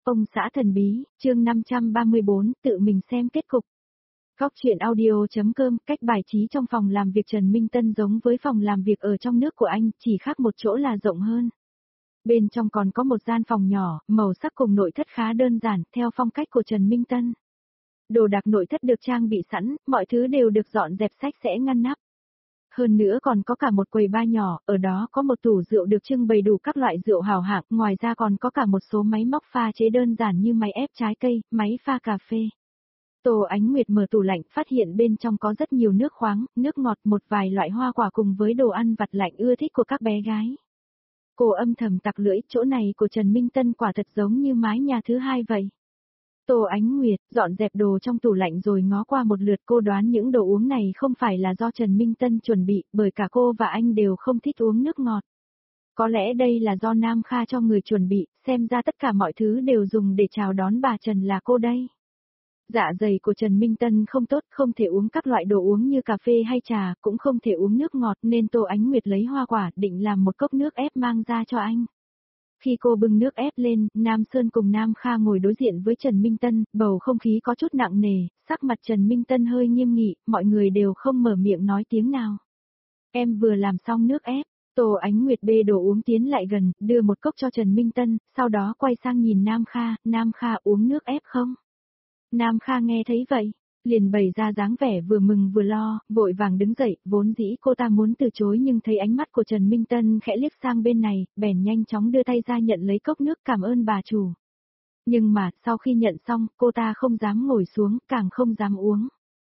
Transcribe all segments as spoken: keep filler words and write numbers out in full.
Ông xã thần bí, chương năm trăm ba mươi bốn, tự mình xem kết cục. Góc truyện audio.com, cách bài trí trong phòng làm việc Trần Minh Tân giống với phòng làm việc ở trong nước của anh, chỉ khác một chỗ là rộng hơn. Bên trong còn có một gian phòng nhỏ, màu sắc cùng nội thất khá đơn giản, theo phong cách của Trần Minh Tân. Đồ đạc nội thất được trang bị sẵn, mọi thứ đều được dọn dẹp sạch sẽ ngăn nắp. Hơn nữa còn có cả một quầy bar nhỏ, ở đó có một tủ rượu được trưng bày đủ các loại rượu hào hạng, ngoài ra còn có cả một số máy móc pha chế đơn giản như máy ép trái cây, máy pha cà phê. Tô Ánh Nguyệt mở tủ lạnh, phát hiện bên trong có rất nhiều nước khoáng, nước ngọt, một vài loại hoa quả cùng với đồ ăn vặt lạnh ưa thích của các bé gái. Cô âm thầm tặc lưỡi, chỗ này của Trần Minh Tân quả thật giống như mái nhà thứ hai vậy. Tô Ánh Nguyệt dọn dẹp đồ trong tủ lạnh rồi ngó qua một lượt, cô đoán những đồ uống này không phải là do Trần Minh Tân chuẩn bị, bởi cả cô và anh đều không thích uống nước ngọt. Có lẽ đây là do Nam Kha cho người chuẩn bị, xem ra tất cả mọi thứ đều dùng để chào đón bà Trần là cô đây. Dạ dày của Trần Minh Tân không tốt, không thể uống các loại đồ uống như cà phê hay trà, cũng không thể uống nước ngọt nên Tô Ánh Nguyệt lấy hoa quả định làm một cốc nước ép mang ra cho anh. Khi cô bưng nước ép lên, Nam Sơn cùng Nam Kha ngồi đối diện với Trần Minh Tân, bầu không khí có chút nặng nề, sắc mặt Trần Minh Tân hơi nghiêm nghị, mọi người đều không mở miệng nói tiếng nào. Em vừa làm xong nước ép, Tô Ánh Nguyệt bê đồ uống tiến lại gần, đưa một cốc cho Trần Minh Tân, sau đó quay sang nhìn Nam Kha, Nam Kha uống nước ép không? Nam Kha nghe thấy vậy, liền bày ra dáng vẻ vừa mừng vừa lo, vội vàng đứng dậy, vốn dĩ cô ta muốn từ chối nhưng thấy ánh mắt của Trần Minh Tân khẽ liếc sang bên này, bèn nhanh chóng đưa tay ra nhận lấy cốc nước cảm ơn bà chủ. Nhưng mà, sau khi nhận xong, cô ta không dám ngồi xuống, càng không dám uống.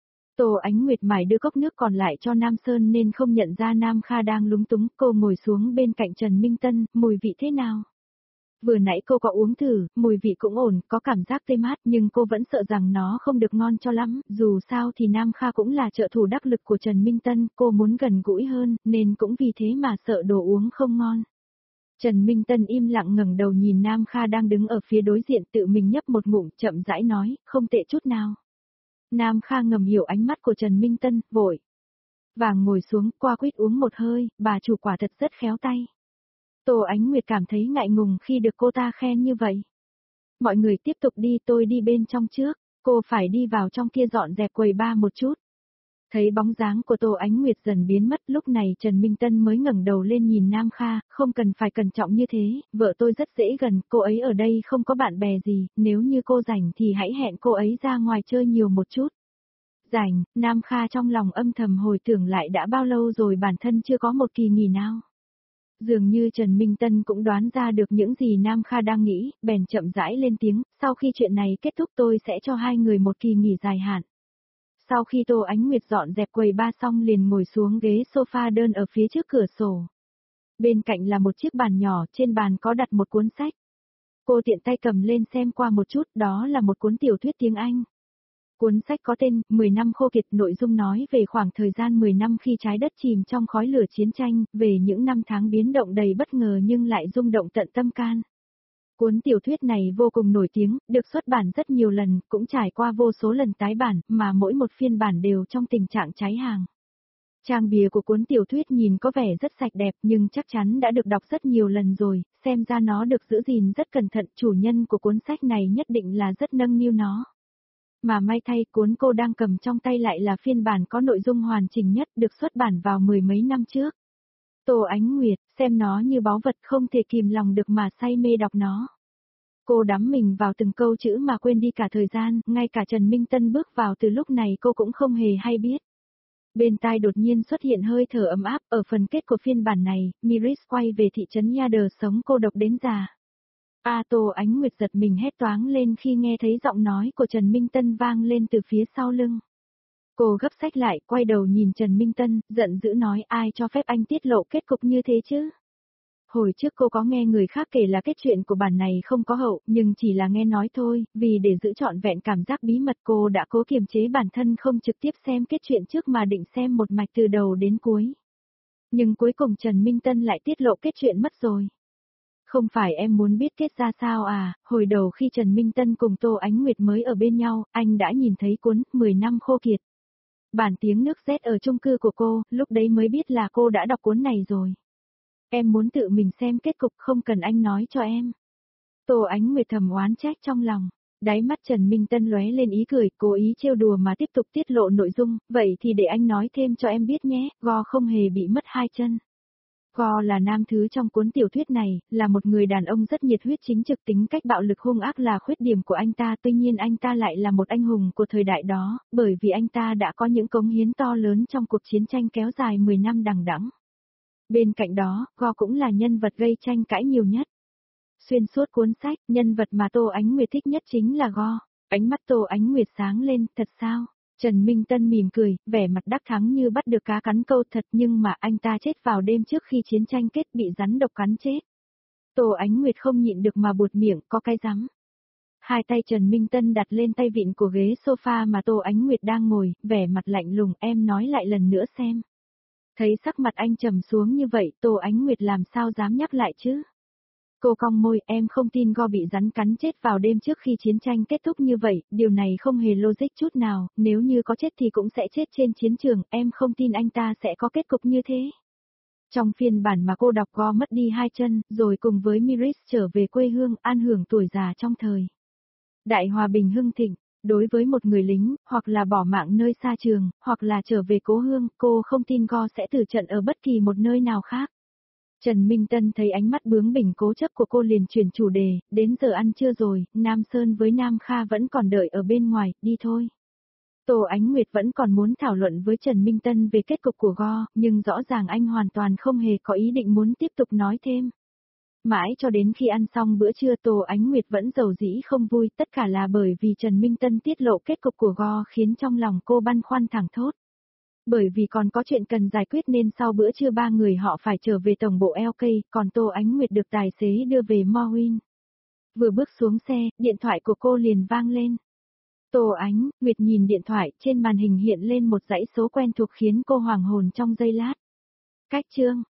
Tô Ánh Nguyệt mải đưa cốc nước còn lại cho Nam Sơn nên không nhận ra Nam Kha đang lúng túng, cô ngồi xuống bên cạnh Trần Minh Tân, mùi vị thế nào? Vừa nãy cô có uống thử, mùi vị cũng ổn, có cảm giác tê mát nhưng cô vẫn sợ rằng nó không được ngon cho lắm, dù sao thì Nam Kha cũng là trợ thủ đắc lực của Trần Minh Tân, cô muốn gần gũi hơn, nên cũng vì thế mà sợ đồ uống không ngon. Trần Minh Tân im lặng ngẩng đầu nhìn Nam Kha đang đứng ở phía đối diện, tự mình nhấp một ngụm, chậm rãi nói, không tệ chút nào. Nam Kha ngầm hiểu ánh mắt của Trần Minh Tân, vội vàng ngồi xuống, qua quýt uống một hơi, bà chủ quả thật rất khéo tay. Tô Ánh Nguyệt cảm thấy ngại ngùng khi được cô ta khen như vậy. Mọi người tiếp tục đi, tôi đi bên trong trước, cô phải đi vào trong kia dọn dẹp quầy bar một chút. Thấy bóng dáng của Tô Ánh Nguyệt dần biến mất, lúc này Trần Minh Tân mới ngẩng đầu lên nhìn Nam Kha, không cần phải cẩn trọng như thế, vợ tôi rất dễ gần, cô ấy ở đây không có bạn bè gì, nếu như cô rảnh thì hãy hẹn cô ấy ra ngoài chơi nhiều một chút. Rảnh, Nam Kha trong lòng âm thầm hồi tưởng lại đã bao lâu rồi bản thân chưa có một kỳ nghỉ nào. Dường như Trần Minh Tân cũng đoán ra được những gì Nam Kha đang nghĩ, bèn chậm rãi lên tiếng, sau khi chuyện này kết thúc tôi sẽ cho hai người một kỳ nghỉ dài hạn. Sau khi Tô Ánh Nguyệt dọn dẹp quầy bar xong liền ngồi xuống ghế sofa đơn ở phía trước cửa sổ. Bên cạnh là một chiếc bàn nhỏ, trên bàn có đặt một cuốn sách. Cô tiện tay cầm lên xem qua một chút, đó là một cuốn tiểu thuyết tiếng Anh. Cuốn sách có tên, mười năm khô kiệt, nội dung nói về khoảng thời gian mười năm khi trái đất chìm trong khói lửa chiến tranh, về những năm tháng biến động đầy bất ngờ nhưng lại rung động tận tâm can. Cuốn tiểu thuyết này vô cùng nổi tiếng, được xuất bản rất nhiều lần, cũng trải qua vô số lần tái bản, mà mỗi một phiên bản đều trong tình trạng cháy hàng. Trang bìa của cuốn tiểu thuyết nhìn có vẻ rất sạch đẹp nhưng chắc chắn đã được đọc rất nhiều lần rồi, xem ra nó được giữ gìn rất cẩn thận, chủ nhân của cuốn sách này nhất định là rất nâng niu nó. Mà may thay, cuốn cô đang cầm trong tay lại là phiên bản có nội dung hoàn chỉnh nhất, được xuất bản vào mười mấy năm trước. Tô Ánh Nguyệt, xem nó như báu vật không thể kìm lòng được mà say mê đọc nó. Cô đắm mình vào từng câu chữ mà quên đi cả thời gian, ngay cả Trần Minh Tân bước vào từ lúc này cô cũng không hề hay biết. Bên tai đột nhiên xuất hiện hơi thở ấm áp, ở phần kết của phiên bản này, Miris quay về thị trấn Yader sống cô độc đến già. A Tô Ánh Nguyệt giật mình hét toáng lên khi nghe thấy giọng nói của Trần Minh Tân vang lên từ phía sau lưng. Cô gấp sách lại, quay đầu nhìn Trần Minh Tân, giận dữ nói ai cho phép anh tiết lộ kết cục như thế chứ? Hồi trước cô có nghe người khác kể là kết chuyện của bản này không có hậu, nhưng chỉ là nghe nói thôi, vì để giữ trọn vẹn cảm giác bí mật cô đã cố kiềm chế bản thân không trực tiếp xem kết chuyện trước mà định xem một mạch từ đầu đến cuối. Nhưng cuối cùng Trần Minh Tân lại tiết lộ kết chuyện mất rồi. Không phải em muốn biết kết ra sao à, hồi đầu khi Trần Minh Tân cùng Tô Ánh Nguyệt mới ở bên nhau, anh đã nhìn thấy cuốn mười năm khô kiệt. Bản tiếng nước rét ở chung cư của cô, lúc đấy mới biết là cô đã đọc cuốn này rồi. Em muốn tự mình xem kết cục không cần anh nói cho em. Tô Ánh Nguyệt thầm oán trách trong lòng. Đáy mắt Trần Minh Tân lóe lên ý cười, cố ý trêu đùa mà tiếp tục tiết lộ nội dung, vậy thì để anh nói thêm cho em biết nhé, Go không hề bị mất hai chân. Go là nam thứ trong cuốn tiểu thuyết này, là một người đàn ông rất nhiệt huyết chính trực, tính cách bạo lực hung ác là khuyết điểm của anh ta, tuy nhiên anh ta lại là một anh hùng của thời đại đó, bởi vì anh ta đã có những cống hiến to lớn trong cuộc chiến tranh kéo dài mười năm đằng đẵng. Bên cạnh đó, Go cũng là nhân vật gây tranh cãi nhiều nhất. Xuyên suốt cuốn sách, nhân vật mà Tô Ánh Nguyệt thích nhất chính là Go. Ánh mắt Tô Ánh Nguyệt sáng lên, thật sao? Trần Minh Tân mỉm cười, vẻ mặt đắc thắng như bắt được cá cắn câu, thật, nhưng mà anh ta chết vào đêm trước khi chiến tranh kết, bị rắn độc cắn chết. Tô Ánh Nguyệt không nhịn được mà buột miệng, có cái rắm. Hai tay Trần Minh Tân đặt lên tay vịn của ghế sofa mà Tô Ánh Nguyệt đang ngồi, vẻ mặt lạnh lùng, em nói lại lần nữa xem. Thấy sắc mặt anh trầm xuống như vậy, Tô Ánh Nguyệt làm sao dám nhắc lại chứ? Cô cong môi, em không tin Go bị rắn cắn chết vào đêm trước khi chiến tranh kết thúc như vậy, điều này không hề logic chút nào, nếu như có chết thì cũng sẽ chết trên chiến trường, em không tin anh ta sẽ có kết cục như thế. Trong phiên bản mà cô đọc, Go mất đi hai chân, rồi cùng với Miris trở về quê hương, an hưởng tuổi già trong thời đại hòa bình hưng thịnh. Đối với một người lính, hoặc là bỏ mạng nơi xa trường, hoặc là trở về cố hương, cô không tin Go sẽ tử trận ở bất kỳ một nơi nào khác. Trần Minh Tân thấy ánh mắt bướng bỉnh cố chấp của cô liền chuyển chủ đề, đến giờ ăn trưa rồi, Nam Sơn với Nam Kha vẫn còn đợi ở bên ngoài, đi thôi. Tô Ánh Nguyệt vẫn còn muốn thảo luận với Trần Minh Tân về kết cục của Go, nhưng rõ ràng anh hoàn toàn không hề có ý định muốn tiếp tục nói thêm. Mãi cho đến khi ăn xong bữa trưa, Tô Ánh Nguyệt vẫn dầu dĩ không vui, tất cả là bởi vì Trần Minh Tân tiết lộ kết cục của Go khiến trong lòng cô băn khoăn thẳng thốt. Bởi vì còn có chuyện cần giải quyết nên sau bữa trưa ba người họ phải trở về tổng bộ lờ ca, còn Tô Ánh Nguyệt được tài xế đưa về Morwin. Vừa bước xuống xe, điện thoại của cô liền vang lên. Tô Ánh Nguyệt nhìn điện thoại, trên màn hình hiện lên một dãy số quen thuộc khiến cô hoảng hồn trong giây lát. Cách chương